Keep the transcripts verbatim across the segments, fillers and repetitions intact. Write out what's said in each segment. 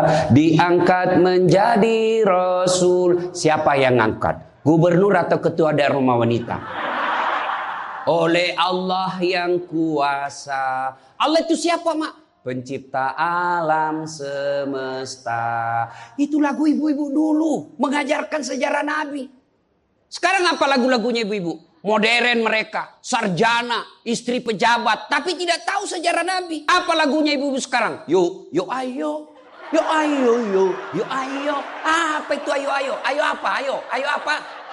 diangkat menjadi rasul. Siapa yang ngangkat? Gubernur atau ketua daerah rumah wanita? Oleh Allah yang kuasa. Allah itu siapa, Mak? Pencipta alam semesta. Itu lagu ibu-ibu dulu, mengajarkan sejarah Nabi. Sekarang apa lagu-lagunya ibu-ibu? Modern mereka, sarjana, istri pejabat, tapi tidak tahu sejarah Nabi. Apa lagunya ibu-ibu sekarang? Yuk, yuk ayo. Yuk ayo, yuk, yuk ayo. Apa itu ayo, ayo? Ayo apa? Ayo, ayo apa?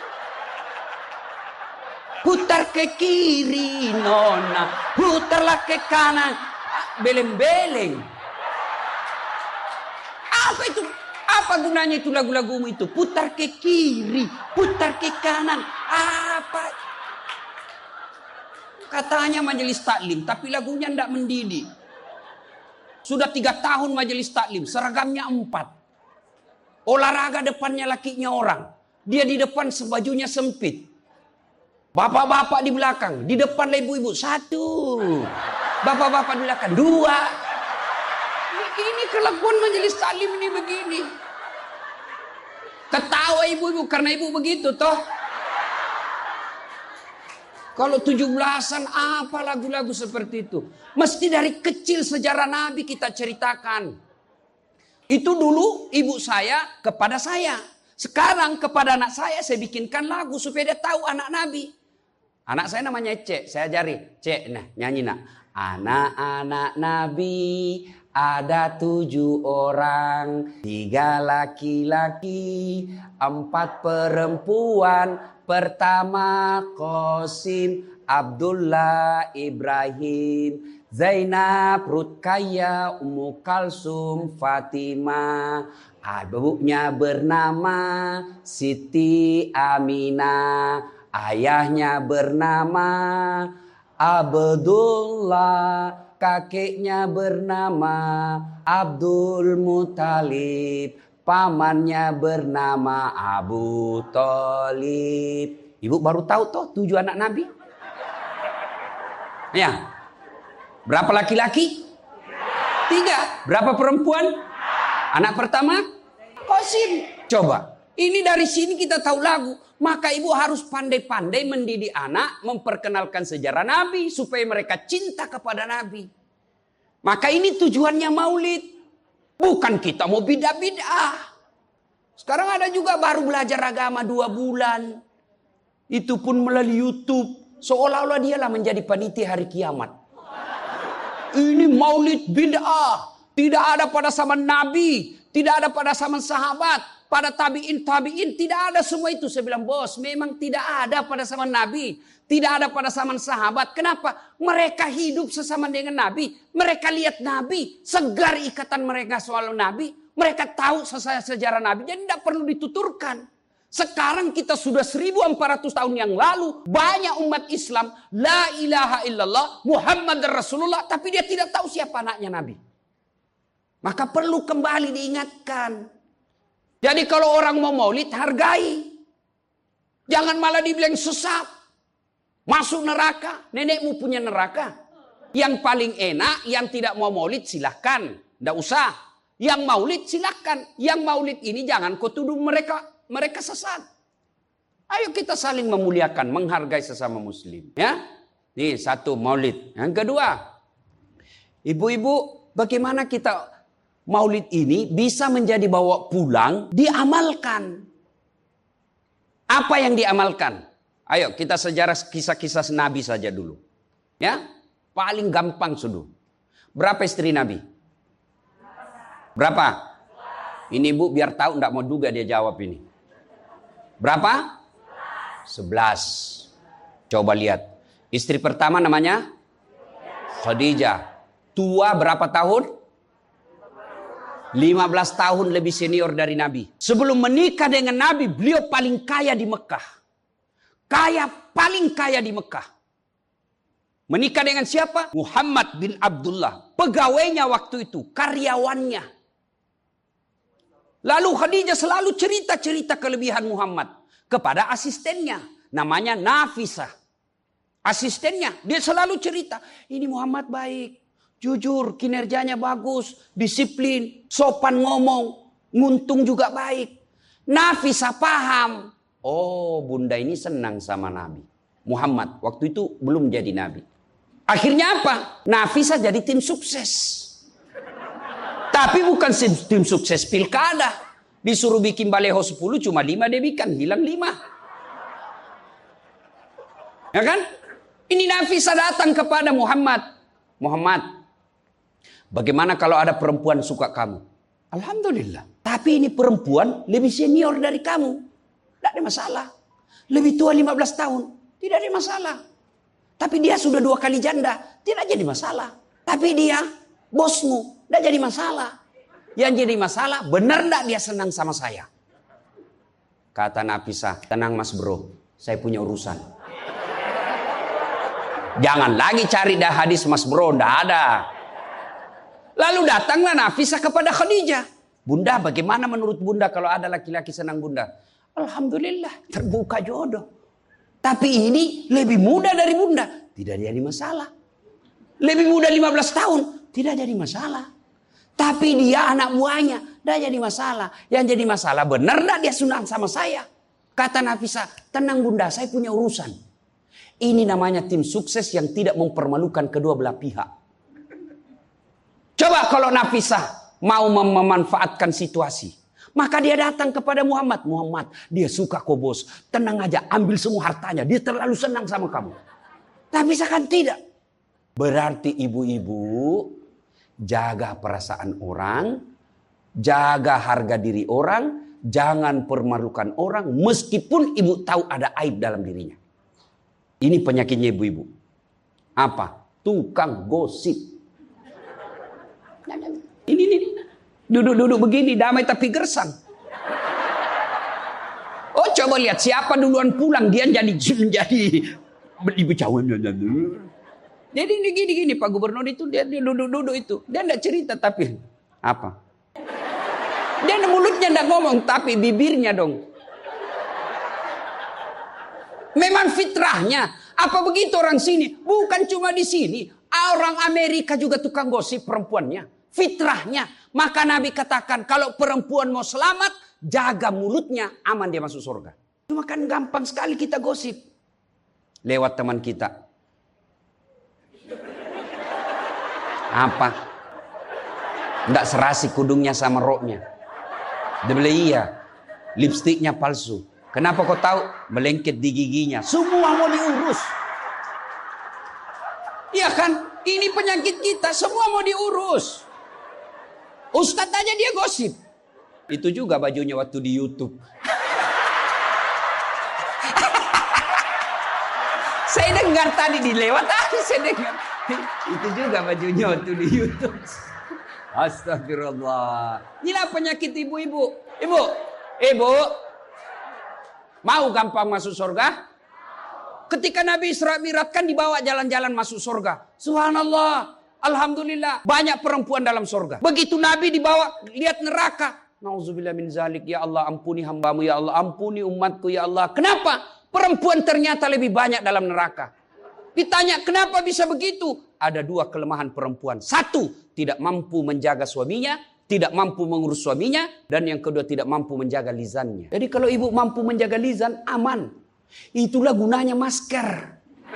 Putar ke kiri, nona. Putarlah ke kanan. Beleng-beleng. Apa itu? Apa gunanya itu lagu-lagumu itu? Putar ke kiri, putar ke kanan. Apa? Katanya majelis taklim, tapi lagunya tidak mendidik. Sudah tiga tahun majelis taklim, seragamnya empat. Olahraga depannya lakinya orang. Dia di depan sebajunya sempit. Bapak-bapak di belakang, di depan ibu-ibu satu. Bapak-bapak di belakang dua. Ini kelakuan majelis taklim ini begini. Ketawa ibu-ibu karena ibu begitu toh. Kalau tujuh belasan apa lagu-lagu seperti itu. Mesti dari kecil sejarah Nabi kita ceritakan. Itu dulu ibu saya kepada saya. Sekarang kepada anak saya saya bikinkan lagu supaya dia tahu anak Nabi. Anak saya namanya Cek, saya ajari. Cek, nah nyanyi nak. Anak-anak Nabi ada tujuh orang, tiga laki-laki, empat perempuan. Pertama Qasim, Abdullah, Ibrahim, Zainab, Rutkaya, Ummu Kalsum, Fatimah. Ibunya bernama Siti Aminah. Ayahnya bernama Abdullah. Kakeknya bernama Abdul Muthalib. Pamannya bernama Abu Thalib. Ibu baru tahu toh tujuh anak Nabi? Ya. Berapa laki-laki? Tiga. Berapa perempuan? Anak pertama? Qasim. Coba. Ini dari sini kita tahu lagu. Maka ibu harus pandai-pandai mendidik anak, memperkenalkan sejarah Nabi supaya mereka cinta kepada Nabi. Maka ini tujuannya maulid. Bukan kita mau bidah-bidah. Sekarang ada juga baru belajar agama dua bulan. Itu pun melalui YouTube. Seolah-olah dialah menjadi panitia hari kiamat. Ini maulid bid'ah. Tidak ada pada zaman Nabi. Tidak ada pada zaman sahabat. Pada tabi'in, tabi'in. Tidak ada semua itu. Saya bilang, bos, memang tidak ada pada zaman Nabi. Tidak ada pada zaman sahabat. Kenapa? Mereka hidup sesama dengan Nabi. Mereka lihat Nabi. Segar ikatan mereka soal Nabi. Mereka tahu sejarah Nabi. Jadi tidak perlu dituturkan. Sekarang kita sudah seribu empat ratus tahun yang lalu. Banyak umat Islam. La ilaha illallah. Muhammad Rasulullah. Tapi dia tidak tahu siapa anaknya Nabi. Maka perlu kembali diingatkan. Jadi kalau orang mau maulid, hargai. Jangan malah dibilang sesat. Masuk neraka. Nenekmu punya neraka. Yang paling enak, yang tidak mau maulid silahkan. Tidak usah. Yang maulid silahkan. Yang maulid ini jangan kau tuduh mereka. Mereka sesat. Ayo kita saling memuliakan. Menghargai sesama muslim. Ya. Nih satu maulid. Yang kedua. Ibu-ibu bagaimana kita maulid ini bisa menjadi bawa pulang, diamalkan. Apa yang diamalkan? Ayo kita sejarah kisah-kisah Nabi saja dulu. Ya, paling gampang sudah. Berapa istri Nabi? Berapa? Ini bu biar tahu enggak mau duga dia jawab ini. Berapa? Sebelas. Coba lihat. Istri pertama namanya Khadijah. Tua berapa tahun? lima belas tahun lebih senior dari Nabi. Sebelum menikah dengan Nabi, beliau paling kaya di Mekah. Kaya, paling kaya di Mekah. Menikah dengan siapa? Muhammad bin Abdullah. Pegawainya waktu itu, karyawannya. Lalu Khadijah selalu cerita-cerita kelebihan Muhammad kepada asistennya. Namanya Nafisah. Asistennya, dia selalu cerita. Ini Muhammad baik. jujur, kinerjanya bagus, disiplin, sopan ngomong, nguntung juga baik. Nafisah paham. Oh, bunda ini senang sama Nabi Muhammad. Waktu itu belum jadi Nabi. Akhirnya apa? Nafisah jadi tim sukses. Tapi bukan tim sukses pilkada. Disuruh bikin baleho sepuluh, cuma lima dia bikin. Hilang lima. Ya kan? Ini Nafisah datang kepada Muhammad. Muhammad, bagaimana kalau ada perempuan suka kamu? Alhamdulillah. Tapi ini perempuan lebih senior dari kamu. Tidak ada masalah. Lebih tua lima belas tahun. Tidak ada masalah. Tapi dia sudah dua kali janda. Tidak jadi masalah. Tapi dia bosmu. Tidak jadi masalah. Yang jadi masalah, benar tidak dia senang sama saya? Kata Nafisah, tenang mas bro. Saya punya urusan. Jangan lagi cari dah hadis mas bro. Tidak ada. Lalu datanglah Nafisah kepada Khadijah. Bunda, bagaimana menurut bunda kalau ada laki-laki senang bunda? Alhamdulillah, terbuka jodoh. Tapi ini lebih muda dari bunda. Tidak jadi masalah. Lebih muda lima belas tahun. Tidak jadi masalah. Tapi dia anak buahnya. Tidak jadi masalah. Yang jadi masalah, benar tidak dia senang sama saya? Kata Nafisah, tenang bunda, saya punya urusan. Ini namanya tim sukses yang tidak mempermalukan kedua belah pihak. Coba kalau Nafisah mau memanfaatkan situasi. Maka dia datang kepada Muhammad. Muhammad, dia suka kok bos. Tenang aja, ambil semua hartanya. Dia terlalu senang sama kamu. Tapi kan tidak. Berarti ibu-ibu jaga perasaan orang. Jaga harga diri orang. Jangan permalukan orang. Meskipun ibu tahu ada aib dalam dirinya. Ini penyakitnya ibu-ibu. Apa? Tukang gosip. Ini, ini, ini. Duduk-duduk begini, damai tapi gersang. Oh, coba lihat siapa duluan pulang, dia jadi jadi dibecawan. Jadi ini gini-gini Pak Gubernur itu, dia duduk-duduk itu. Dia enggak cerita tapi apa? Dia mulutnya enggak ngomong, tapi bibirnya dong. Memang fitrahnya. Apa begitu orang sini? Bukan cuma di sini. Orang Amerika juga tukang gosip perempuannya. Fitrahnya. Maka Nabi katakan kalau perempuan mau selamat, jaga mulutnya, aman dia masuk surga. Cuma kan gampang sekali kita gosip. Lewat teman kita. Apa? Nggak serasi kudungnya sama roknya. Dia bilang iya. Lipstiknya palsu. Kenapa kau tahu? Melengket di giginya. Semua mau diurus. Iya kan? Ini penyakit kita. Semua mau diurus. Ustadz aja dia gosip. Itu juga bajunya waktu di YouTube. Saya dengar tadi dilewat tadi saya dengar. Itu juga bajunya waktu di YouTube. Astagfirullah. Inilah penyakit ibu-ibu. Ibu, ibu, mau gampang masuk surga? Ketika Nabi Isra Mi'raj kan dibawa jalan-jalan masuk surga. Subhanallah. Alhamdulillah, banyak perempuan dalam surga. Begitu Nabi dibawa, lihat neraka. Nauzubillah min zalik, ya Allah ampuni hambamu, ya Allah ampuni umatku, ya Allah. Kenapa? Perempuan ternyata lebih banyak dalam neraka. Ditanya, kenapa bisa begitu? Ada dua kelemahan perempuan. Satu, tidak mampu menjaga suaminya, tidak mampu mengurus suaminya, dan yang kedua tidak mampu menjaga lisannya. Jadi kalau ibu mampu menjaga lisan, aman. Itulah gunanya masker.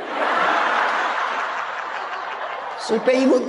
Supaya ibu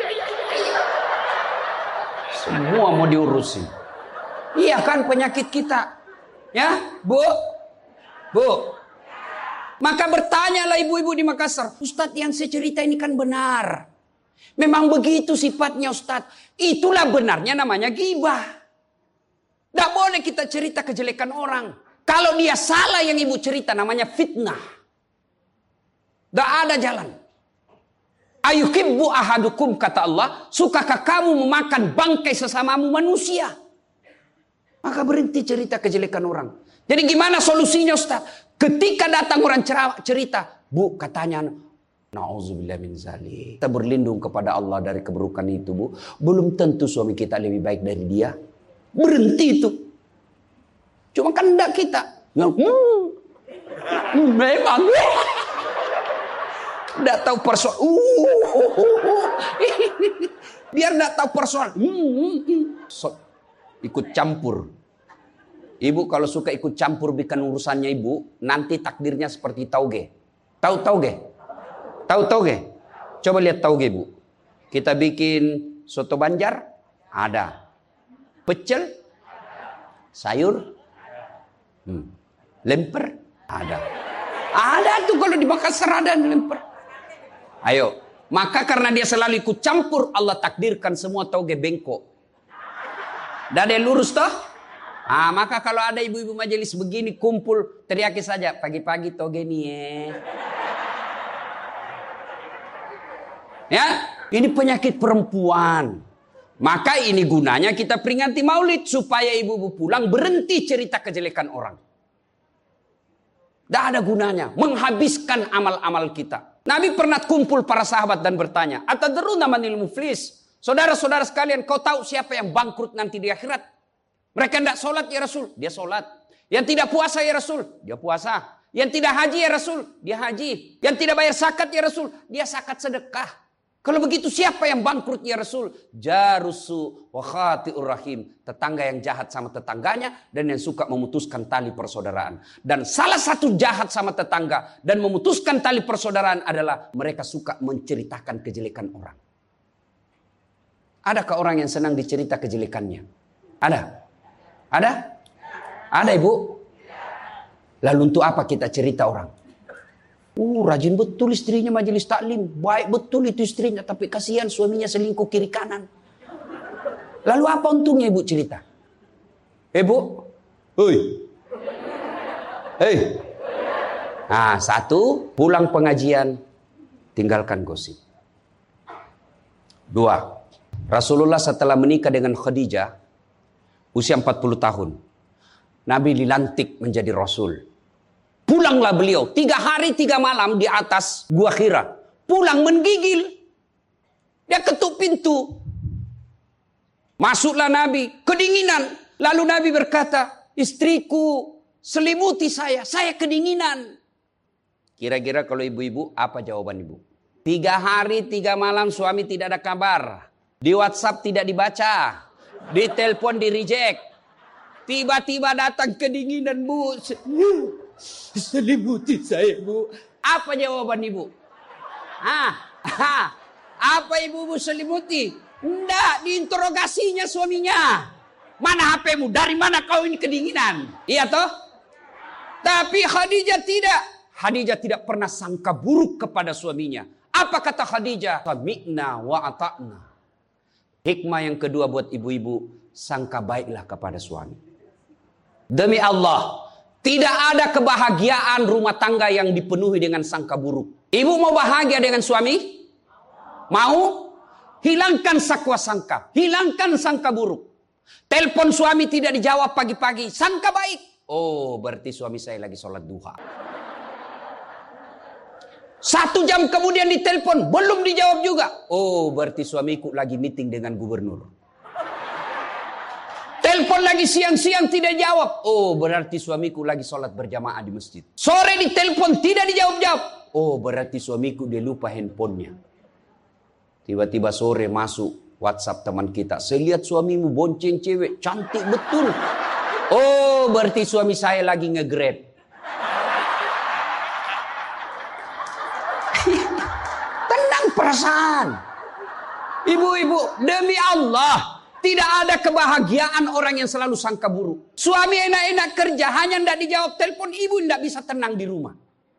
semua mau diurusin. Iya kan penyakit kita. Ya, Bu? Bu? Maka bertanyalah ibu-ibu di Makassar. Ustadz yang saya cerita ini kan benar. Memang begitu sifatnya Ustadz. Itulah benarnya namanya ghibah. Tidak boleh kita cerita kejelekan orang. Kalau dia salah yang ibu cerita namanya fitnah. Tidak ada jalan. Ayuhibbu ahadukum kata Allah, sukakah kamu memakan bangkai sesamamu manusia? Maka berhenti cerita kejelekan orang. Jadi gimana solusinya Ustaz? Ketika datang orang cerita, Bu katanya, na'udzubillah min zalik. Kita berlindung kepada Allah dari keburukan itu Bu. Belum tentu suami kita lebih baik dari dia. Berhenti itu. Cuma kan enggak kita. Hmm, memang. Nggak tahu persoalan. Uh, biar nggak tahu persoalan. So, ikut campur. Ibu kalau suka ikut campur bikin urusannya ibu, nanti takdirnya seperti tauge. Tahu tauge? Tahu tauge? Coba lihat tauge bu. Kita bikin soto Banjar, ada. Pecel, sayur, hmm. lemper, ada. Ada tuh kalau di Makassar ada lemper. Ayo, maka karena dia selalu ikut campur, Allah takdirkan semua tauge bengkok. Dan ada yang lurus toh? Ah, maka kalau ada ibu-ibu majelis begini kumpul, teriaki saja pagi-pagi toge nih ya. Ya, ini penyakit perempuan. Maka ini gunanya kita peringati Maulid supaya ibu-ibu pulang berhenti cerita kejelekan orang. Tidak ada gunanya, menghabiskan amal-amal kita. Nabi pernah kumpul para sahabat dan bertanya, "Atadruna manil muflis?" Saudara-saudara sekalian, kau tahu siapa yang bangkrut nanti di akhirat? Mereka tidak sholat ya Rasul, dia sholat. Yang tidak puasa ya Rasul, dia puasa. Yang tidak haji ya Rasul, dia haji. Yang tidak bayar zakat ya Rasul, dia zakat sedekah. Kalau begitu siapa yang bangkrut ya Rasul? Jarusu wa khati'ur rahim. Tetangga yang jahat sama tetangganya dan yang suka memutuskan tali persaudaraan. Dan salah satu jahat sama tetangga dan memutuskan tali persaudaraan adalah mereka suka menceritakan kejelekan orang. Adakah orang yang senang dicerita kejelekannya? Ada? Ada? Ada ibu? Lalu untuk apa kita cerita orang? Uh, rajin betul istrinya majelis taklim. Baik betul itu istrinya. Tapi kasihan suaminya selingkuh kiri kanan. Lalu apa untungnya ibu cerita? Ibu? Hei. Hei. Nah, satu, pulang pengajian, tinggalkan gosip. Dua, Rasulullah setelah menikah dengan Khadijah, usia empat puluh tahun. Nabi dilantik menjadi Rasul. Pulanglah beliau. Tiga hari, tiga malam di atas Gua Hira. Pulang menggigil. Dia ketuk pintu. Masuklah Nabi. Kedinginan. Lalu Nabi berkata, istriku selimuti saya. Saya kedinginan. Kira-kira kalau ibu-ibu, apa jawaban ibu? Tiga hari, tiga malam suami tidak ada kabar. Di WhatsApp tidak dibaca. Di telepon di reject. Tiba-tiba datang kedinginan bu. Selimuti saya bu. Apa jawaban ibu? Hah? Hah? Apa ibu-ibu selimuti? Enggak, diinterogasinya suaminya. Mana H P-mu? Dari mana kau ini kedinginan? Iya toh? Tapi Khadijah tidak. Khadijah tidak pernah sangka buruk kepada suaminya. Apa kata Khadijah? Sami'na wa ata'na. Hikmah yang kedua buat ibu-ibu, sangka baiklah kepada suami. Demi Allah, tidak ada kebahagiaan rumah tangga yang dipenuhi dengan sangka buruk. Ibu mau bahagia dengan suami? Mau? Hilangkan sakwa sangka, hilangkan sangka buruk. Telepon suami tidak dijawab pagi-pagi, sangka baik. Oh, berarti suami saya lagi sholat duha. Satu jam kemudian ditelepon, belum dijawab juga. Oh, berarti suamiku lagi meeting dengan gubernur. Telepon lagi siang-siang tidak jawab. Oh, berarti suamiku lagi sholat berjamaah di masjid. Sore ditelepon tidak dijawab-jawab. Oh, berarti suamiku dia lupa handphonenya. Tiba-tiba sore masuk WhatsApp teman kita. Saya lihat suamimu bonceng cewek, cantik betul. Oh, berarti suami saya lagi nge-grab. Perasaan. Ibu-ibu, demi Allah, tidak ada kebahagiaan orang yang selalu sangka buruk. Suami enak-enak kerja, hanya tidak dijawab telepon, ibu tidak bisa tenang di rumah.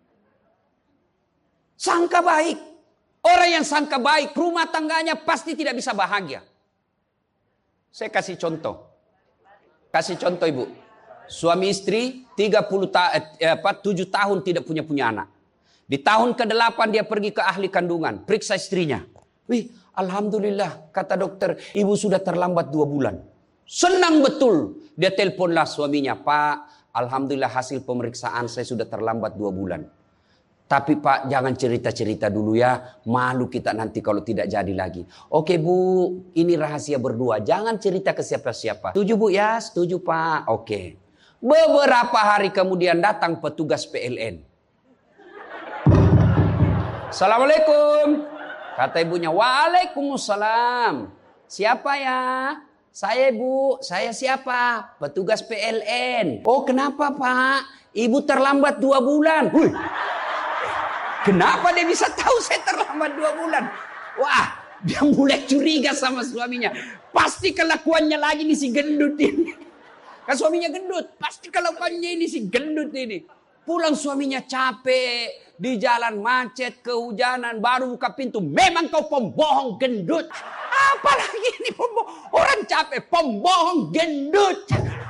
Sangka baik. Orang yang sangka baik, rumah tangganya pasti tidak bisa bahagia. Saya kasih contoh. Kasih contoh ibu. Suami istri tiga puluh ta- eh, apa, tujuh tahun tidak punya punya anak. Di tahun kedelapan dia pergi ke ahli kandungan. Periksa istrinya. Wih, alhamdulillah, kata dokter, ibu sudah terlambat dua bulan. Senang betul. Dia teleponlah suaminya. Pak, alhamdulillah hasil pemeriksaan saya sudah terlambat dua bulan. Tapi Pak, jangan cerita-cerita dulu ya. Malu kita nanti kalau tidak jadi lagi. Oke Bu, ini rahasia berdua. Jangan cerita ke siapa-siapa. Setuju Bu ya? Setuju Pak. Oke. Beberapa hari kemudian datang petugas P L N. Assalamualaikum. Kata ibunya, waalaikumsalam. Siapa ya? Saya ibu, saya siapa? Petugas P L N. Oh kenapa pak? Ibu terlambat dua bulan. Hui. Kenapa dia bisa tahu saya terlambat dua bulan? Wah, dia mulai curiga sama suaminya. Pasti kelakuannya lagi nih si gendut ini. Kan suaminya gendut. Pasti kelakuannya ini si gendut ini. Pulang suaminya capek. Di jalan macet, kehujanan. Baru buka pintu. Memang kau pembohong gendut. Apalagi ini pembohong. Orang capek. Pembohong gendut.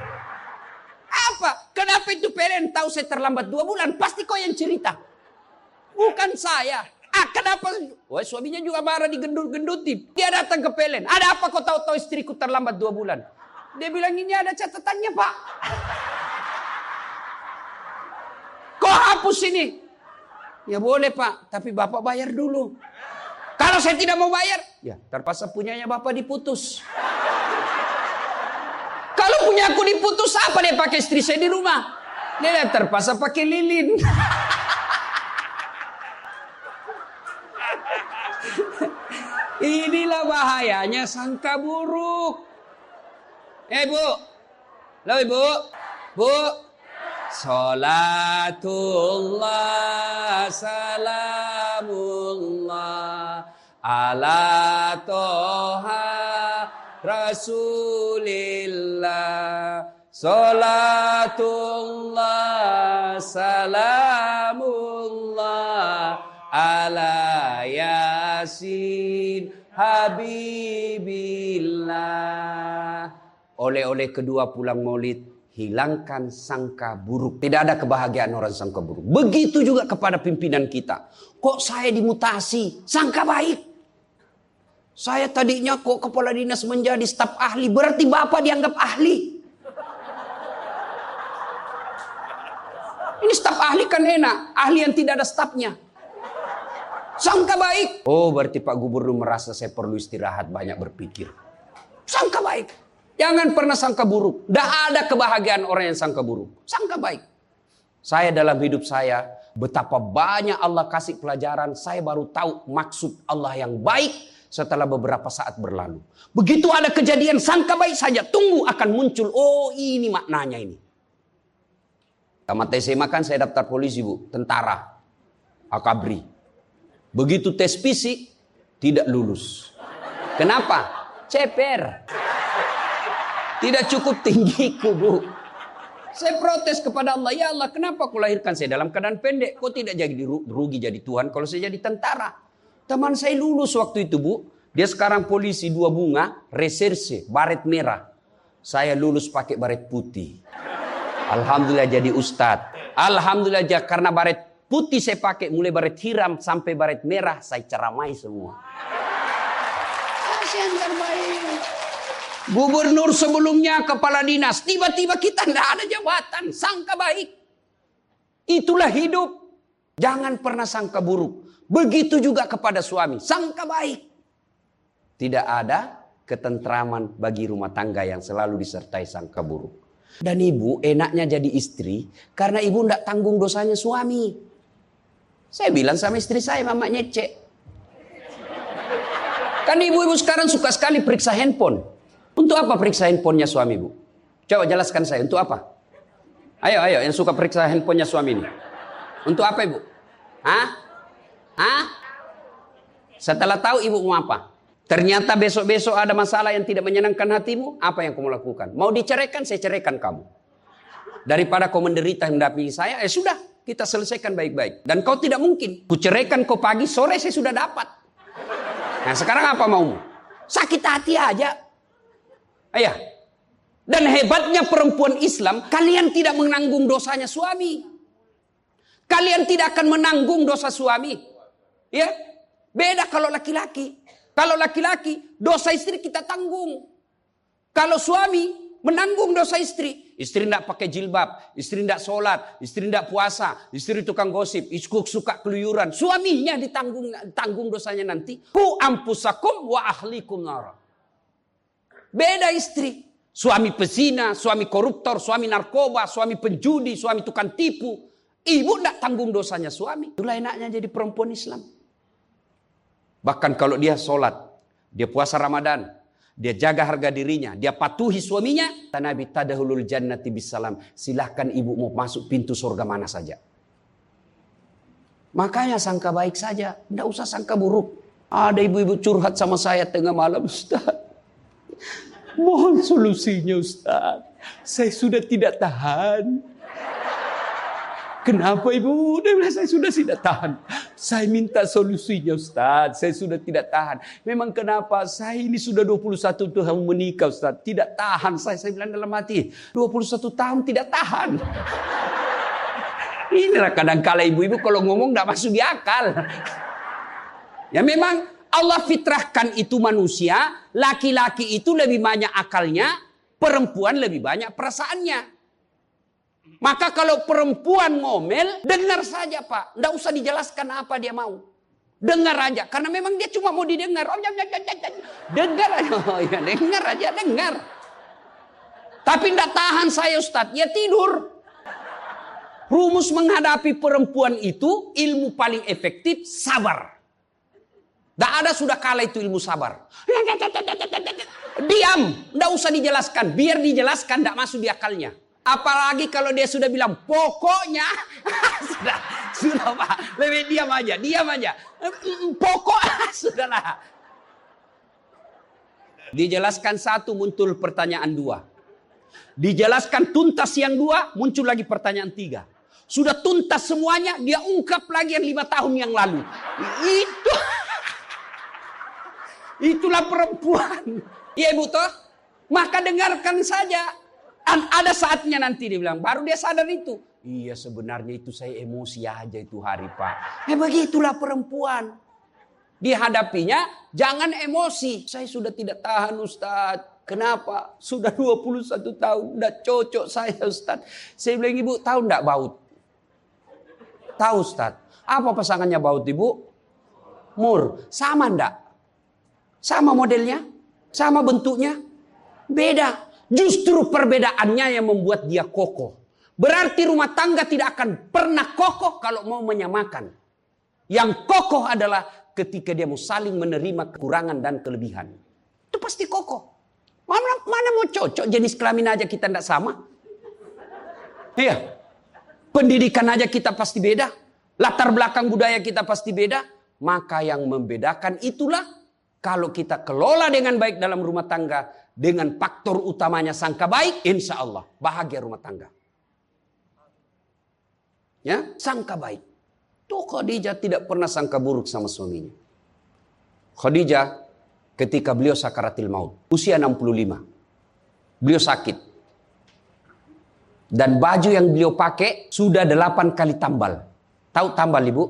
Apa? Kenapa itu P L N tahu saya terlambat dua bulan? Pasti kau yang cerita. Bukan saya. Ah, kenapa? Wah, suaminya juga marah digendut-gendutin. Dia datang ke P L N. Ada apa kau tahu-tahu istriku terlambat dua bulan? Dia bilang ini ada catatannya, Pak. Kau hapus ini. Ya boleh, Pak. Tapi Bapak bayar dulu. Kalau saya tidak mau bayar, ya terpaksa punyanya Bapak diputus. Kalau punya aku diputus, apa dia pakai istri saya di rumah? Dia terpaksa pakai lilin. Inilah bahayanya sangka buruk. Eh bu, lo ibu, bu. Salatullah salamullah ala toha rasulillah. Salatullah salamullah ala yasin habibillah. Oleh-oleh kedua pulang maulid, hilangkan sangka buruk. Tidak ada kebahagiaan orang sangka buruk. Begitu juga kepada pimpinan kita. Kok saya dimutasi? Sangka baik. Saya tadinya kok kepala dinas menjadi staf ahli. Berarti Bapak dianggap ahli. Ini staf ahli kan enak. Ahli yang tidak ada stafnya. Sangka baik. Oh berarti Pak Gubernur merasa saya perlu istirahat, banyak berpikir. Sangka baik. Jangan pernah sangka buruk. Tidak ada kebahagiaan orang yang sangka buruk. Sangka baik. Saya dalam hidup saya, betapa banyak Allah kasih pelajaran. Saya baru tahu maksud Allah yang baik setelah beberapa saat berlalu. Begitu ada kejadian sangka baik saja, tunggu akan muncul. Oh ini maknanya ini. Tamat S M A kan saya daftar polisi bu, tentara, akabri. Begitu tes fisik, tidak lulus. Kenapa? Ceper. Tidak cukup tinggiku, Bu. Saya protes kepada Allah. Ya Allah, kenapa kau lahirkan saya dalam keadaan pendek? Kau tidak jadi rugi jadi Tuhan kalau saya jadi tentara. Teman saya lulus waktu itu, Bu. Dia sekarang polisi dua bunga, reserse, baret merah. Saya lulus pakai baret putih. Alhamdulillah jadi ustadz. Alhamdulillah karena baret putih saya pakai, mulai baret hiram sampai baret merah, saya ceramai semua. Kasihan terbaik. Gubernur sebelumnya, kepala dinas, tiba-tiba kita tidak ada jabatan, sangka baik. Itulah hidup. Jangan pernah sangka buruk. Begitu juga kepada suami, sangka baik. Tidak ada ketentraman bagi rumah tangga yang selalu disertai sangka buruk. Dan ibu enaknya jadi istri karena ibu tidak tanggung dosanya suami. Saya bilang sama istri saya, mama nyecek. Kan ibu-ibu sekarang suka sekali periksa handphone. Untuk apa periksa handphonenya suami bu? Coba jelaskan saya, untuk apa? Ayo, ayo, yang suka periksa handphonenya suami ini. Untuk apa ibu? Hah? Hah? Setelah tahu ibu mau apa? Ternyata besok-besok ada masalah yang tidak menyenangkan hatimu, apa yang kamu lakukan? Mau diceraikan, saya ceraikan kamu. Daripada kau menderita mendampingi saya, eh sudah, kita selesaikan baik-baik. Dan kau tidak mungkin, ku ceraikan kau pagi, sore saya sudah dapat. Nah sekarang apa maumu? Sakit hati aja. Ayah. Dan hebatnya perempuan Islam, kalian tidak menanggung dosanya suami. Kalian tidak akan menanggung dosa suami. Ya, beda kalau laki-laki. Kalau laki-laki, dosa istri kita tanggung. Kalau suami menanggung dosa istri. Istri tidak pakai jilbab, istri tidak sholat, istri tidak puasa, istri tukang gosip, istri suka keluyuran. Suaminya ditanggung tanggung dosanya nanti. Ku ampusakum wa ahlikum nar. Beda istri. Suami pezina, suami koruptor, suami narkoba, suami penjudi, suami tukang tipu. Ibu tidak tanggung dosanya suami. Itulah enaknya jadi perempuan Islam. Bahkan kalau dia sholat, dia puasa Ramadan, dia jaga harga dirinya, dia patuhi suaminya, Nabi tadahulul jannati bisalam. Silahkan ibu mau masuk pintu surga mana saja. Makanya sangka baik saja, tidak usah sangka buruk. Ada ibu-ibu curhat sama saya tengah malam, Ustaz. Mohon solusinya Ustaz. Saya sudah tidak tahan. Kenapa ibu? Dia bilang saya sudah tidak tahan. Saya minta solusinya Ustaz. Saya sudah tidak tahan. Memang kenapa? Saya ini sudah dua puluh satu tahun menikah Ustaz. Tidak tahan saya. Saya bilang dalam hati. dua puluh satu tahun tidak tahan. Inilah kadang-kala ibu-ibu kalau ngomong tidak masuk di akal. Ya memang Allah fitrahkan itu manusia. Laki-laki itu lebih banyak akalnya. Perempuan lebih banyak perasaannya. Maka kalau perempuan ngomel, dengar saja Pak. Tidak usah dijelaskan apa dia mau. Dengar aja. Karena memang dia cuma mau didengar. Oh, dengar aja. Oh, ya, dengar aja, dengar. Tapi tidak tahan saya Ustaz. Ya tidur. Rumus menghadapi perempuan itu, ilmu paling efektif, sabar. Tidak ada sudah kalah itu ilmu sabar. Diam. Tidak usah dijelaskan. Biar dijelaskan tidak masuk di akalnya. Apalagi kalau dia sudah bilang pokoknya sudah sudah Pak, lebih diam aja, diam aja. Pokok sudahlah. Dijelaskan satu muncul pertanyaan dua. Dijelaskan tuntas yang dua muncul lagi pertanyaan tiga. Sudah tuntas semuanya dia ungkap lagi yang lima tahun yang lalu. Itu itulah perempuan. Iya Ibu toh? Maka dengarkan saja. Ada saatnya nanti dia bilang, baru dia sadar itu. Iya sebenarnya itu saya emosi aja itu hari Pak. Eh begitulah perempuan. Dihadapinya jangan emosi. Saya sudah tidak tahan Ustaz. Kenapa? Sudah dua puluh satu tahun. Udah cocok saya Ustaz. Saya bilang ibu tahu enggak baut? Tahu Ustaz. Apa pasangannya baut ibu? Mur. Sama enggak? Sama modelnya? Sama bentuknya? Beda. Justru perbedaannya yang membuat dia kokoh. Berarti rumah tangga tidak akan pernah kokoh kalau mau menyamakan. Yang kokoh adalah ketika dia mau saling menerima kekurangan dan kelebihan. Itu pasti kokoh. Mana, mana mau cocok jenis kelamin aja kita tidak sama. Iya. Pendidikan aja kita pasti beda. Latar belakang budaya kita pasti beda. Maka yang membedakan itulah kalau kita kelola dengan baik dalam rumah tangga. Dengan faktor utamanya sangka baik, insya Allah bahagia rumah tangga. Ya, sangka baik. Tuh Khadijah tidak pernah sangka buruk sama suaminya. Khadijah ketika beliau sakaratil maut, usia enam puluh lima. Beliau sakit. Dan baju yang beliau pakai sudah delapan kali tambal. Tahu tambal Ibu?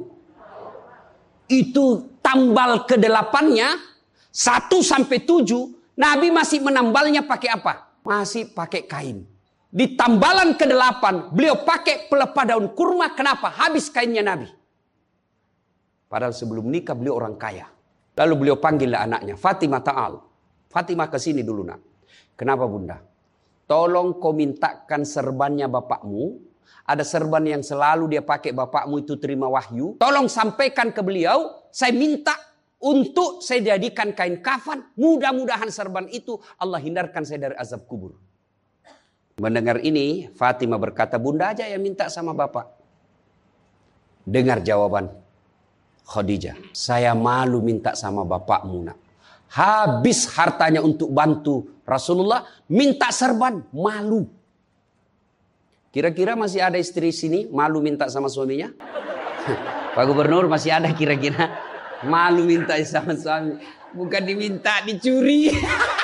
Itu tambal kedelapannya satu sampai tujuh. Nabi masih menambalnya pakai apa? Masih pakai kain. Di tambalan kedelapan beliau pakai pelepah daun kurma. Kenapa? Habis kainnya Nabi. Padahal sebelum nikah beliau orang kaya. Lalu beliau panggillah anaknya. Fatimah ta'al. Fatimah ke sini dulu nak. Kenapa bunda? Tolong kau mintakan serbannya bapakmu. Ada serban yang selalu dia pakai bapakmu itu terima wahyu. Tolong sampaikan ke beliau. Saya minta untuk saya jadikan kain kafan. Mudah-mudahan serban itu Allah hindarkan saya dari azab kubur. Mendengar ini Fatimah berkata, bunda aja yang minta sama bapak. Dengar jawaban Khadijah. Saya malu minta sama bapakmu nak. Habis hartanya untuk bantu Rasulullah. Minta serban. Malu. Kira-kira masih ada istri sini malu minta sama suaminya? Pak Gubernur masih ada kira-kira? Malu minta sama suami. Bukan diminta, dicuri.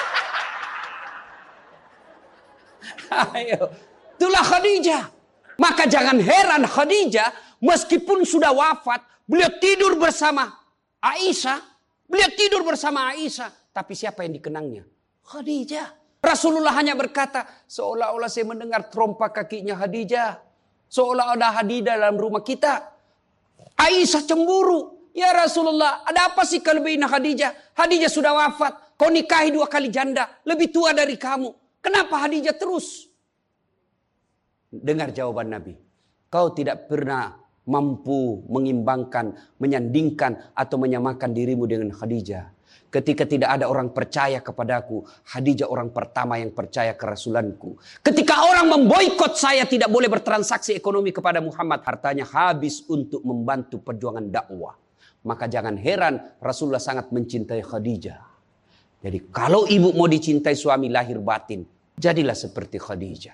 Ayo. Itulah Khadijah. Maka jangan heran Khadijah. Meskipun sudah wafat. Beliau tidur bersama Aisyah. Beliau tidur bersama Aisyah. Tapi siapa yang dikenangnya? Khadijah. Rasulullah hanya berkata. Seolah-olah saya mendengar trompa kakinya Khadijah. Seolah-olah Khadijah dalam rumah kita. Aisyah cemburu. Ya Rasulullah, ada apa sih kelebihan Khadijah? Khadijah sudah wafat. Kau nikahi dua kali janda. Lebih tua dari kamu. Kenapa Khadijah terus? Dengar jawaban Nabi. Kau tidak pernah mampu mengimbangkan, menyandingkan atau menyamakan dirimu dengan Khadijah. Ketika tidak ada orang percaya kepadaku, Khadijah orang pertama yang percaya kerasulanku. Ketika orang memboikot saya tidak boleh bertransaksi ekonomi kepada Muhammad, hartanya habis untuk membantu perjuangan dakwah. Maka jangan heran Rasulullah sangat mencintai Khadijah. Jadi kalau ibu mau dicintai suami lahir batin, jadilah seperti Khadijah.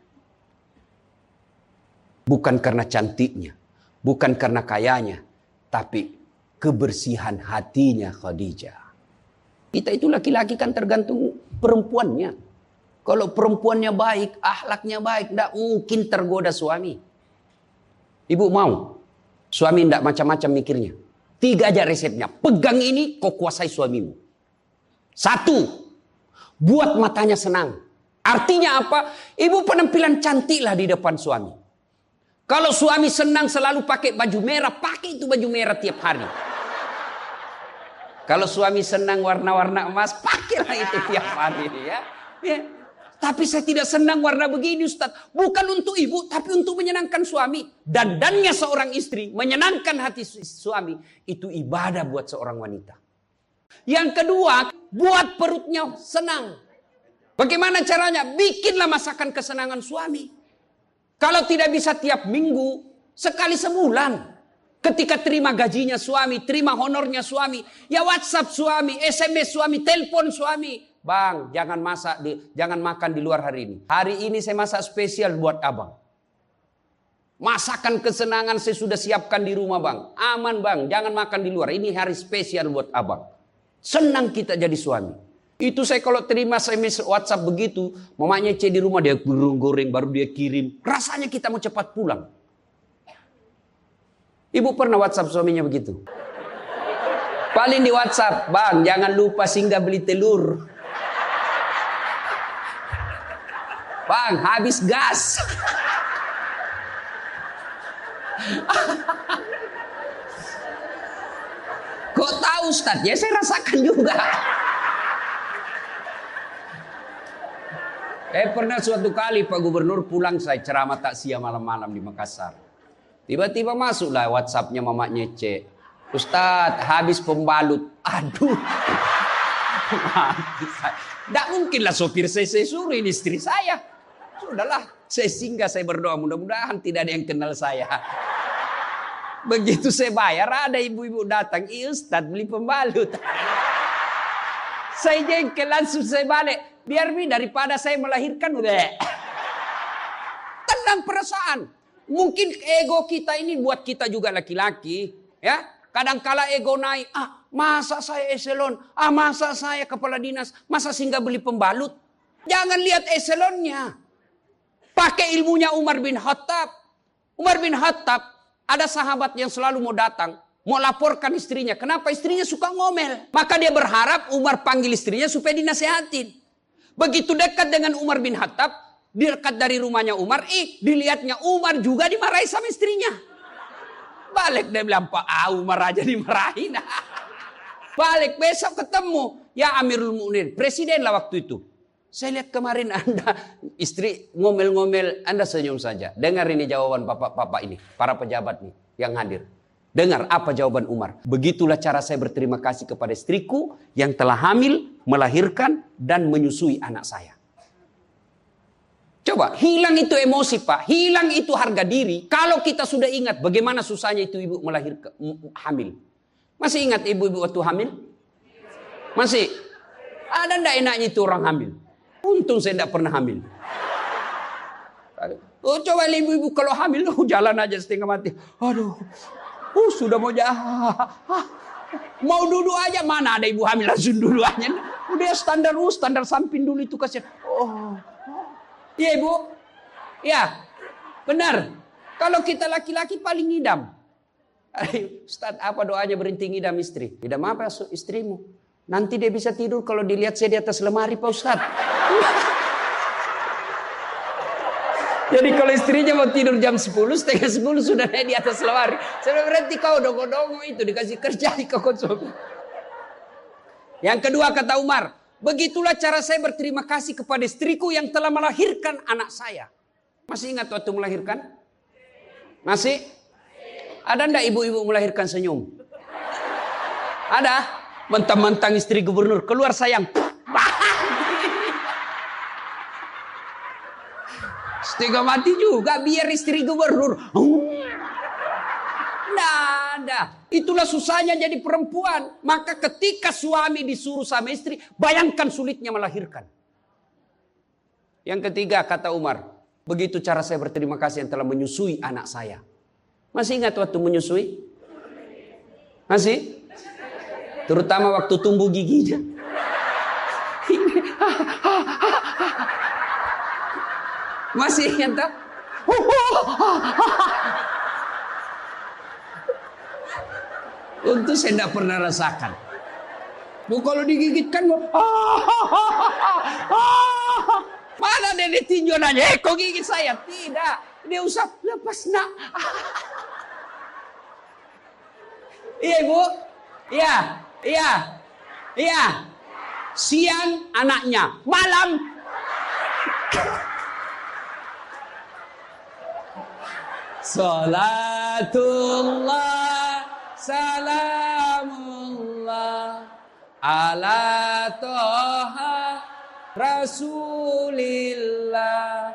Bukan karena cantiknya, bukan karena kayanya, tapi kebersihan hatinya Khadijah. Kita itu laki-laki kan tergantung perempuannya. Kalau perempuannya baik, akhlaknya baik, tidak mungkin tergoda suami. Ibu mau suami tidak macam-macam mikirnya. Tiga aja resepnya. Pegang ini, kau kuasai suamimu. Satu, buat matanya senang. Artinya apa? Ibu penampilan cantiklah di depan suami. Kalau suami senang selalu pakai baju merah, pakai itu baju merah tiap hari. Kalau suami senang warna-warna emas, pakailah itu tiap hari. Ya. Ya. Tapi saya tidak senang warna begini Ustaz. Bukan untuk ibu, tapi untuk menyenangkan suami. Dandannya seorang istri, menyenangkan hati suami. Itu ibadah buat seorang wanita. Yang kedua, buat perutnya senang. Bagaimana caranya? Bikinlah masakan kesenangan suami. Kalau tidak bisa tiap minggu, sekali sebulan. Ketika terima gajinya suami, terima honornya suami, ya WhatsApp suami, S M S suami, telepon suami. Bang, jangan masak di, jangan makan di luar hari ini. Hari ini saya masak spesial buat abang. Masakan kesenangan saya sudah siapkan di rumah bang. Aman bang, jangan makan di luar. Ini hari spesial buat abang. Senang kita jadi suami. Itu saya kalau terima S M S WhatsApp begitu, mamanya C di rumah dia goreng-goreng baru dia kirim. Rasanya kita mau cepat pulang. Ibu pernah WhatsApp suaminya begitu? Paling di WhatsApp, bang jangan lupa singgah beli telur. Bang habis gas. Kok tahu Ustaz? Ya saya rasakan juga. Eh pernah suatu kali Pak Gubernur pulang saya ceramah takziah malam-malam di Makassar. Tiba-tiba masuklah WhatsAppnya mamanya C. Ustadz habis pembalut. Aduh. Tidak mungkinlah sopir saya, saya suruh ini istri saya. Sudahlah saya singgah saya berdoa mudah-mudahan tidak ada yang kenal saya. Begitu saya bayar ada ibu-ibu datang. Iya Ustadz beli pembalut. Saya jengkel langsung saya balik. Biar mi daripada saya melahirkan. Tenang perasaan. Mungkin ego kita ini buat kita juga laki-laki. Ya, kadangkala ego naik. Ah, masa saya eselon? Ah, masa saya kepala dinas? Masa singgah beli pembalut? Jangan lihat eselonnya. Pakai ilmunya Umar bin Khattab. Umar bin Khattab ada sahabat yang selalu mau datang. Mau laporkan istrinya. Kenapa istrinya suka ngomel? Maka dia berharap Umar panggil istrinya supaya dinasehatin. Begitu dekat dengan Umar bin Khattab. Dekat dari rumahnya Umar, ih dilihatnya Umar juga dimarahi sama istrinya. Balik dia bilang, Pak ah, Umar aja dimarahin. Balik besok ketemu, ya Amirul Mukminin, presiden lah waktu itu. Saya lihat kemarin Anda istri ngomel-ngomel, Anda senyum saja. Dengar ini jawaban bapak-bapak ini, para pejabat nih yang hadir. Dengar apa jawaban Umar. Begitulah cara saya berterima kasih kepada istriku yang telah hamil, melahirkan dan menyusui anak saya. Coba, hilang itu emosi Pak, hilang itu harga diri. Kalau kita sudah ingat bagaimana susahnya itu ibu melahirkan, hamil. Masih ingat ibu-ibu waktu hamil? Masih? Ada ndak enaknya itu orang hamil? Untung saya tidak pernah hamil. Oh, coba ibu-ibu kalau hamil, oh, jalan aja setengah mati. Aduh, oh, sudah mau jalan. Mau duduk aja, mana ada ibu hamil langsung duduk aja. Udah standar, uh, standar samping dulu itu kasihan. Oh. Iya ibu, ya benar. Kalau kita laki-laki paling ngidam. Ustaz apa doanya berhenti ngidam istri? Ngidam apa istrimu? Nanti dia bisa tidur kalau dilihat saya di atas lemari Pak Ustaz. Jadi kalau istrinya mau tidur jam sepuluh, setengah sepuluh sudah di atas lemari. Saya berhenti kau dongo-dongo itu dikasih kerja di konsumsi. Yang kedua kata Umar. Begitulah cara saya berterima kasih kepada istriku yang telah melahirkan anak saya. Masih ingat waktu melahirkan? Masih? Ada ndak ibu-ibu melahirkan senyum? Ada? Mentang-mentang istri gubernur, keluar sayang. Setengah mati juga biar istri gubernur. Nggak ada. Itulah susahnya jadi perempuan. Maka ketika suami disuruh sama istri, bayangkan sulitnya melahirkan. Yang ketiga kata Umar, begitu cara saya berterima kasih yang telah menyusui anak saya. Masih ingat waktu menyusui? Masih? Terutama waktu tumbuh giginya. Masih ingat tak? Untuk saya tidak pernah rasakan. Bu kalau digigit kan mana nenek tinjau nanya, eh kok gigit saya? Tidak, dia usah lepas nak. Iya ibu, iya, iya, iya. Siang anaknya, malam. Salatullah, salamullah, ala toha Rasulillah.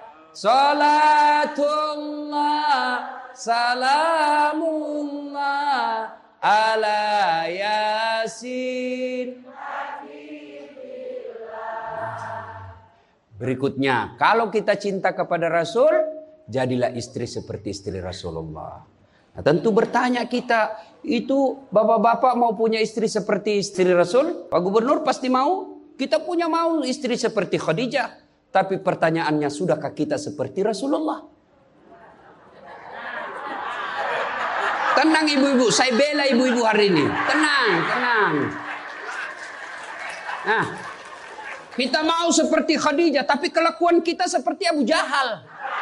Salatullah, salamullah, ala yasin. Berikutnya, kalau kita cinta kepada Rasul, jadilah istri seperti istri Rasulullah. Nah, tentu bertanya kita, itu bapak-bapak mau punya istri seperti istri Rasul? Pak Gubernur pasti mau. Kita punya mau istri seperti Khadijah. Tapi pertanyaannya, sudahkah kita seperti Rasulullah? Tenang ibu-ibu, saya bela ibu-ibu hari ini. Tenang, tenang. Nah, kita mau seperti Khadijah, tapi kelakuan kita seperti Abu Jahal.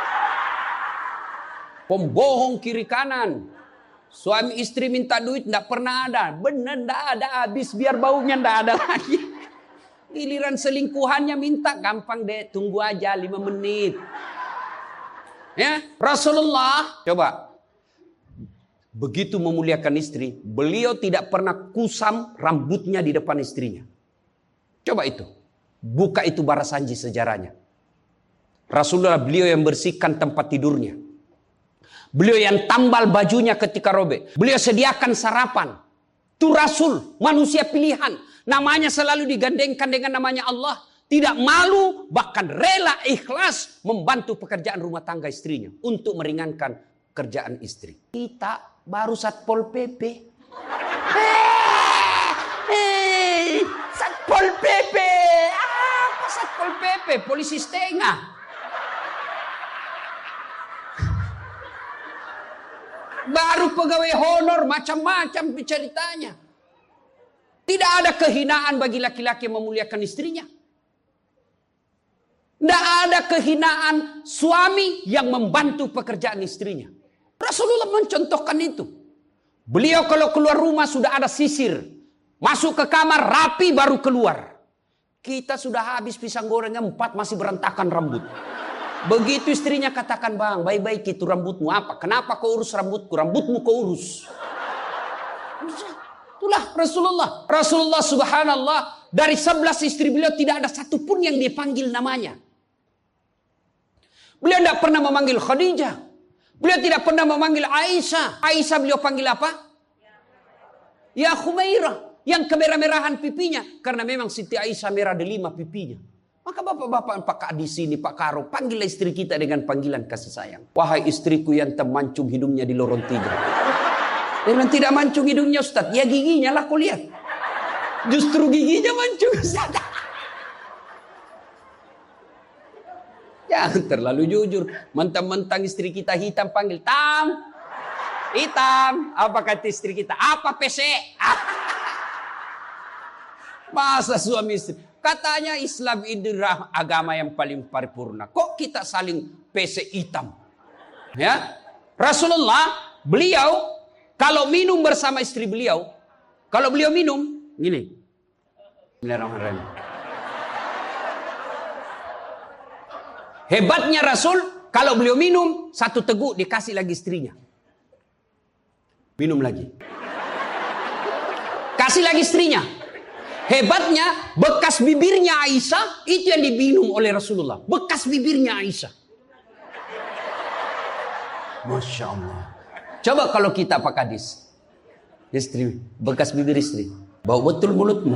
Pembohong kiri kanan. Suami istri minta duit tidak pernah ada. Benar tidak ada, habis biar baunya tidak ada lagi. Giliran selingkuhannya minta, gampang deh, tunggu aja lima menit. Ya, Rasulullah coba begitu memuliakan istri, beliau tidak pernah kusam rambutnya di depan istrinya. Coba itu. Buka itu barasanji sejarahnya. Rasulullah beliau yang bersihkan tempat tidurnya. Beliau yang tambal bajunya ketika robek. Beliau sediakan sarapan. Itu Rasul, manusia pilihan. Namanya selalu digandengkan dengan namanya Allah. Tidak malu, bahkan rela ikhlas membantu pekerjaan rumah tangga istrinya. Untuk meringankan kerjaan istri. Kita baru Satpol P P. Hei, Satpol P P. Apa Satpol P P? Polisi setengah. Baru pegawai honor, macam-macam ceritanya. Tidak ada kehinaan bagi laki-laki yang memuliakan istrinya. Tidak ada kehinaan suami yang membantu pekerjaan istrinya. Rasulullah mencontohkan itu. Beliau kalau keluar rumah sudah ada sisir. Masuk ke kamar rapi baru keluar. Kita sudah habis pisang goreng empat masih berantakan rambut. Begitu istrinya katakan, bang, baik-baik itu rambutmu apa? Kenapa kau urus rambutku? Rambutmu kau urus. Itulah Rasulullah. Rasulullah subhanallah, dari sebelas istri beliau tidak ada satupun yang dia panggil namanya. Beliau tidak pernah memanggil Khadijah. Beliau tidak pernah memanggil Aisyah. Aisyah beliau panggil apa? Ya Khumairah. Yang kemerah-merahan pipinya. Karena memang Siti Aisyah merah delima pipinya. Maka bapak-bapak, Pak Kak di sini, Pak Karo, panggillah istri kita dengan panggilan kasih sayang. Wahai istriku yang termancung hidungnya di lorong tiga. Dengan tidak mancung hidungnya Ustaz, ya giginya lah kau lihat. Justru giginya mancung Ustaz. Jangan terlalu jujur. Mentang-mentang istri kita hitam panggil Tam. Hitam. Apa kata istri kita? Apa P C? Masa suami istri? Katanya Islam ini agama yang paling paripurna. Kok kita saling P C hitam? Ya, Rasulullah beliau kalau minum bersama istri beliau, kalau beliau minum gini. Bismillahirrahmanirrahim. Hebatnya Rasul, kalau beliau minum satu teguk dikasih lagi istrinya. minum lagi. Kasih lagi istrinya. Hebatnya, bekas bibirnya Aisyah itu yang diminum oleh Rasulullah. Bekas bibirnya Aisyah. Masya Allah. Coba kalau kita Pak Kadis, istri, bekas bibir istri, bau betul mulutmu.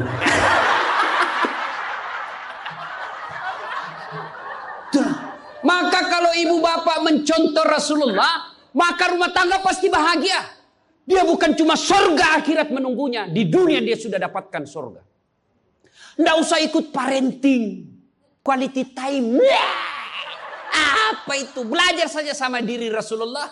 Maka kalau ibu bapak mencontoh Rasulullah, maka rumah tangga pasti bahagia. Dia bukan cuma surga akhirat menunggunya. Di dunia dia sudah dapatkan surga. Nggak usah ikut parenting. Quality time. Apa itu? Belajar saja sama diri Rasulullah.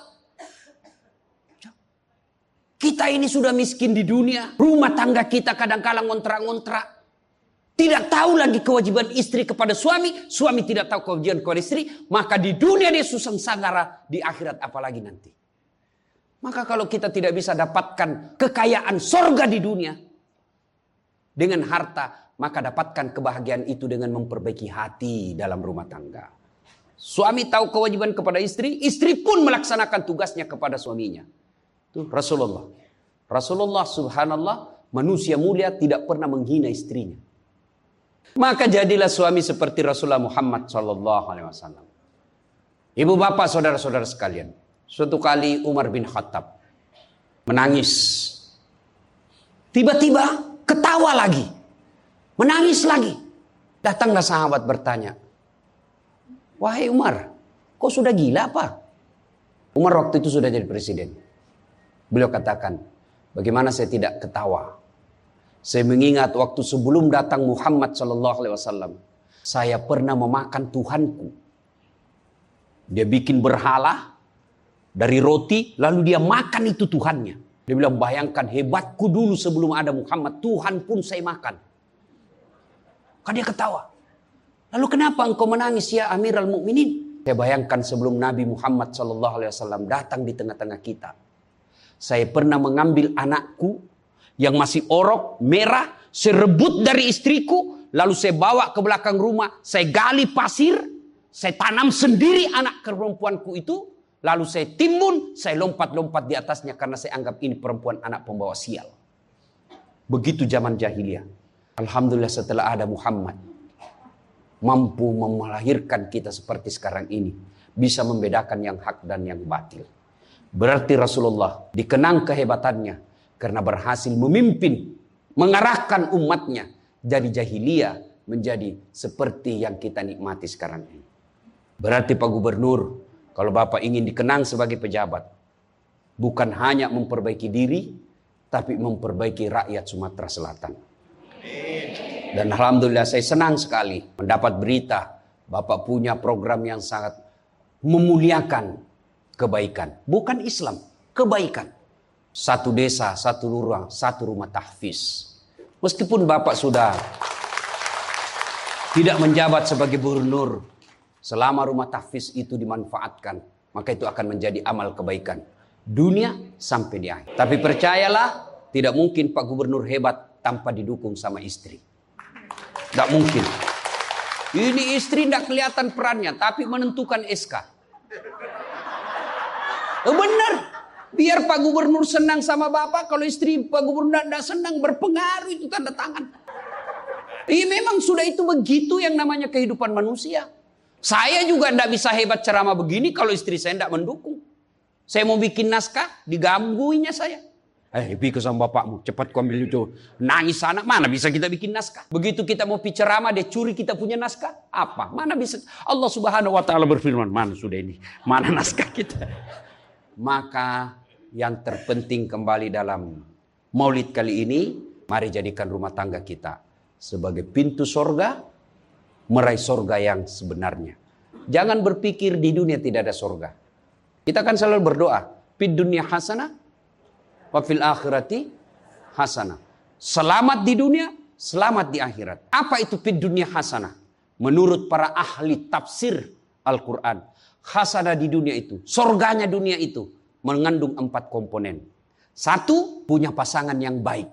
Kita ini sudah miskin di dunia. Rumah tangga kita kadang-kadang ngontrak-ngontrak. Tidak tahu lagi kewajiban istri kepada suami. Suami tidak tahu kewajiban kepada istri. Maka di dunia dia susah sanggara. Di akhirat apalagi nanti. Maka kalau kita tidak bisa dapatkan kekayaan sorga di dunia. Dengan harta. Maka dapatkan kebahagiaan itu dengan memperbaiki hati dalam rumah tangga. Suami tahu kewajiban kepada istri. Istri pun melaksanakan tugasnya kepada suaminya. Itu Rasulullah. Rasulullah subhanallah. Manusia mulia tidak pernah menghina istrinya. Maka jadilah suami seperti Rasulullah Muhammad sallallahu alaihi wasallam. Ibu bapak saudara-saudara sekalian. Suatu kali Umar bin Khattab menangis. Tiba-tiba ketawa lagi. Menangis lagi. Datanglah sahabat bertanya. Wahai Umar, kok sudah gila apa? Umar waktu itu sudah jadi presiden. Beliau katakan, bagaimana saya tidak ketawa? Saya mengingat waktu sebelum datang Muhammad sallallahu alaihi wasallam, saya pernah memakan Tuhanku. Dia bikin berhala dari roti, lalu dia makan itu Tuhannya. Dia bilang, bayangkan hebatku dulu sebelum ada Muhammad, Tuhan pun saya makan. Kan dia ketawa. Lalu kenapa engkau menangis ya Amirul Mukminin? Saya bayangkan sebelum Nabi Muhammad sallallahu alaihi wasallam datang di tengah-tengah kita. Saya pernah mengambil anakku yang masih orok, merah, saya rebut dari istriku, lalu saya bawa ke belakang rumah, saya gali pasir, saya tanam sendiri anak perempuanku itu, lalu saya timbun, saya lompat-lompat di atasnya karena saya anggap ini perempuan anak pembawa sial. Begitu zaman jahiliyah. Alhamdulillah setelah ada Muhammad, mampu melahirkan kita seperti sekarang ini, bisa membedakan yang hak dan yang batil. Berarti Rasulullah dikenang kehebatannya, karena berhasil memimpin, mengarahkan umatnya dari jahiliyah menjadi seperti yang kita nikmati sekarang ini. Berarti Pak Gubernur, kalau Bapak ingin dikenang sebagai pejabat, bukan hanya memperbaiki diri, tapi memperbaiki rakyat Sumatera Selatan. Dan Alhamdulillah saya senang sekali mendapat berita Bapak punya program yang sangat memuliakan kebaikan. Bukan Islam, kebaikan. Satu desa, satu lurah, satu rumah tahfiz. Meskipun Bapak sudah tidak menjabat sebagai gubernur, selama rumah tahfiz itu dimanfaatkan, maka itu akan menjadi amal kebaikan. Dunia sampai di akhir. Tapi percayalah, tidak mungkin Pak Gubernur hebat tanpa didukung sama istri. Tidak mungkin. Ini istri tidak kelihatan perannya, tapi menentukan S K. Oh, benar. Biar Pak Gubernur senang sama Bapak, kalau istri Pak Gubernur tidak senang, berpengaruh itu tanda tangan. Iya memang sudah itu begitu yang namanya kehidupan manusia. Saya juga tidak bisa hebat ceramah begini kalau istri saya tidak mendukung. Saya mau bikin naskah, digangguinya saya. Eh, pergi ke sama bapakmu, cepat kau ambil itu. Nangis sana, mana bisa kita bikin naskah? Begitu kita mau ceramah, dia curi kita punya naskah. Apa? Mana bisa? Allah Subhanahu Wa Taala berfirman, mana sudah ini? Mana naskah kita? Maka yang terpenting kembali dalam maulid kali ini, mari jadikan rumah tangga kita sebagai pintu sorga, meraih sorga yang sebenarnya. Jangan berpikir di dunia tidak ada sorga. Kita kan selalu berdoa, fid dunya hasanah, wa fil akhirati hasanah. Selamat di dunia, selamat di akhirat. Apa itu fid dunya hasanah? Menurut para ahli tafsir Al-Quran, hasanah di dunia itu, sorganya dunia itu, mengandung empat komponen. Satu, punya pasangan yang baik.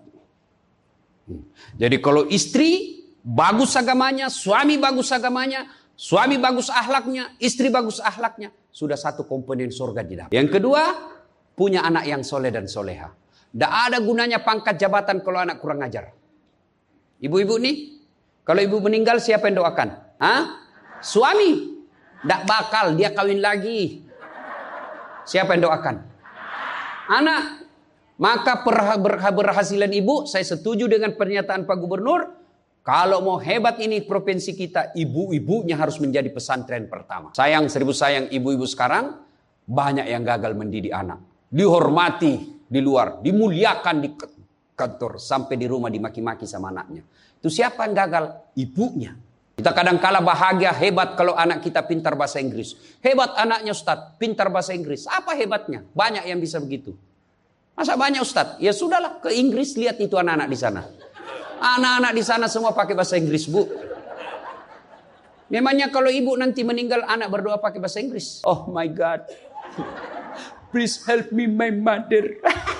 Jadi kalau istri bagus agamanya, suami bagus agamanya, suami bagus akhlaknya, istri bagus akhlaknya, sudah satu komponen surga di dalam. Yang kedua, punya anak yang soleh dan soleha. Tidak ada gunanya pangkat jabatan kalau anak kurang ajar. Ibu-ibu nih, kalau ibu meninggal siapa yang doakan? Hah? Suami. Tidak bakal dia kawin lagi. Siapa yang doakan? Anak. Maka berhasilan ibu, saya setuju dengan pernyataan Pak Gubernur. Kalau mau hebat ini provinsi kita, ibu-ibunya harus menjadi pesantren pertama. Sayang, seribu sayang ibu-ibu sekarang, banyak yang gagal mendidik anak. Dihormati di luar, dimuliakan di kantor, sampai di rumah dimaki-maki sama anaknya. Itu siapa yang gagal? Ibunya. Kita kadang-kala bahagia, hebat kalau anak kita pintar bahasa Inggris. Hebat anaknya Ustadz, pintar bahasa Inggris. Apa hebatnya? Banyak yang bisa begitu. Masa banyak Ustadz? Ya sudahlah, ke Inggris lihat itu anak-anak di sana. Anak-anak di sana semua pakai bahasa Inggris, Bu. Memangnya kalau ibu nanti meninggal, anak berdoa pakai bahasa Inggris? Oh my God. Please help me my mother.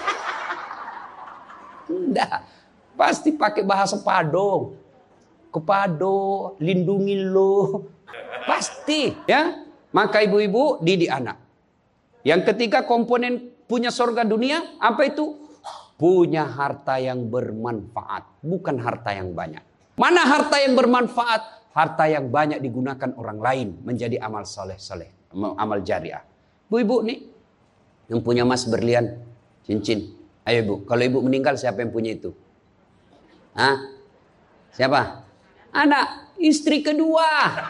Enggak. Pasti pakai bahasa Pado. Kepado, lindungi lo. Pasti, ya. Maka ibu-ibu didik anak. Yang ketiga komponen punya surga dunia, apa itu? Punya harta yang bermanfaat, bukan harta yang banyak. Mana harta yang bermanfaat? Harta yang banyak digunakan orang lain menjadi amal soleh-soleh, amal jariah. Bu-ibu nih, yang punya emas berlian, cincin. Ayo ibu, kalau ibu meninggal siapa yang punya itu? Hah? Siapa? Anak, istri kedua.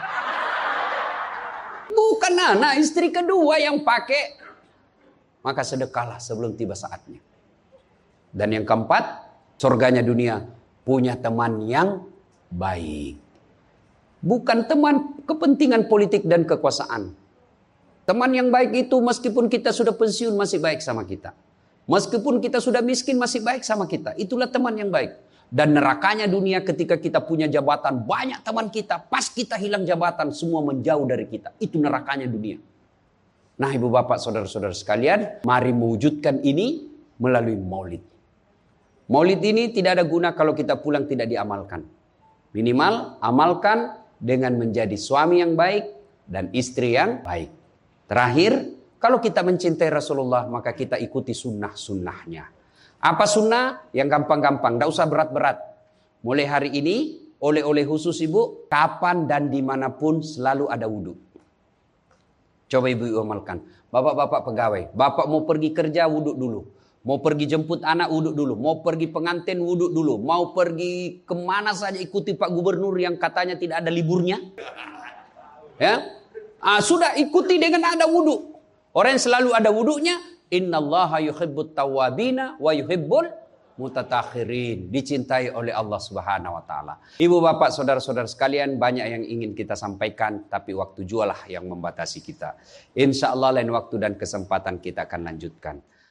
Bukan anak, istri kedua yang pakai. Maka sedekahlah sebelum tiba saatnya. Dan yang keempat, surganya dunia, punya teman yang baik. Bukan teman kepentingan politik dan kekuasaan. Teman yang baik itu meskipun kita sudah pensiun masih baik sama kita. Meskipun kita sudah miskin masih baik sama kita. Itulah teman yang baik. Dan nerakanya dunia ketika kita punya jabatan, banyak teman kita, pas kita hilang jabatan semua menjauh dari kita. Itu nerakanya dunia. Nah ibu bapak saudara-saudara sekalian, mari mewujudkan ini melalui maulid. Maulid ini tidak ada guna kalau kita pulang tidak diamalkan. Minimal amalkan dengan menjadi suami yang baik dan istri yang baik. Terakhir, kalau kita mencintai Rasulullah maka kita ikuti sunnah-sunnahnya. Apa sunnah? Yang gampang-gampang, tidak usah berat-berat. Mulai hari ini, oleh-oleh khusus ibu, kapan dan dimanapun selalu ada wudhu. Coba ibu amalkan. Bapak-bapak pegawai, bapak mau pergi kerja wudhu dulu. Mau pergi jemput anak wudhu dulu. Mau pergi pengantin wudhu dulu. Mau pergi kemana saja ikuti Pak Gubernur yang katanya tidak ada liburnya. Ya, ah, sudah ikuti dengan ada wudhu. Orang yang selalu ada wudhunya, innallaha yuhibbut tawwabina wa yuhibbul mutattakhirin. Dicintai oleh Allah Subhanahu wa taala. Ibu bapak saudara-saudara sekalian, banyak yang ingin kita sampaikan tapi waktu jualah yang membatasi kita. Insya Allah lain waktu dan kesempatan kita akan lanjutkan.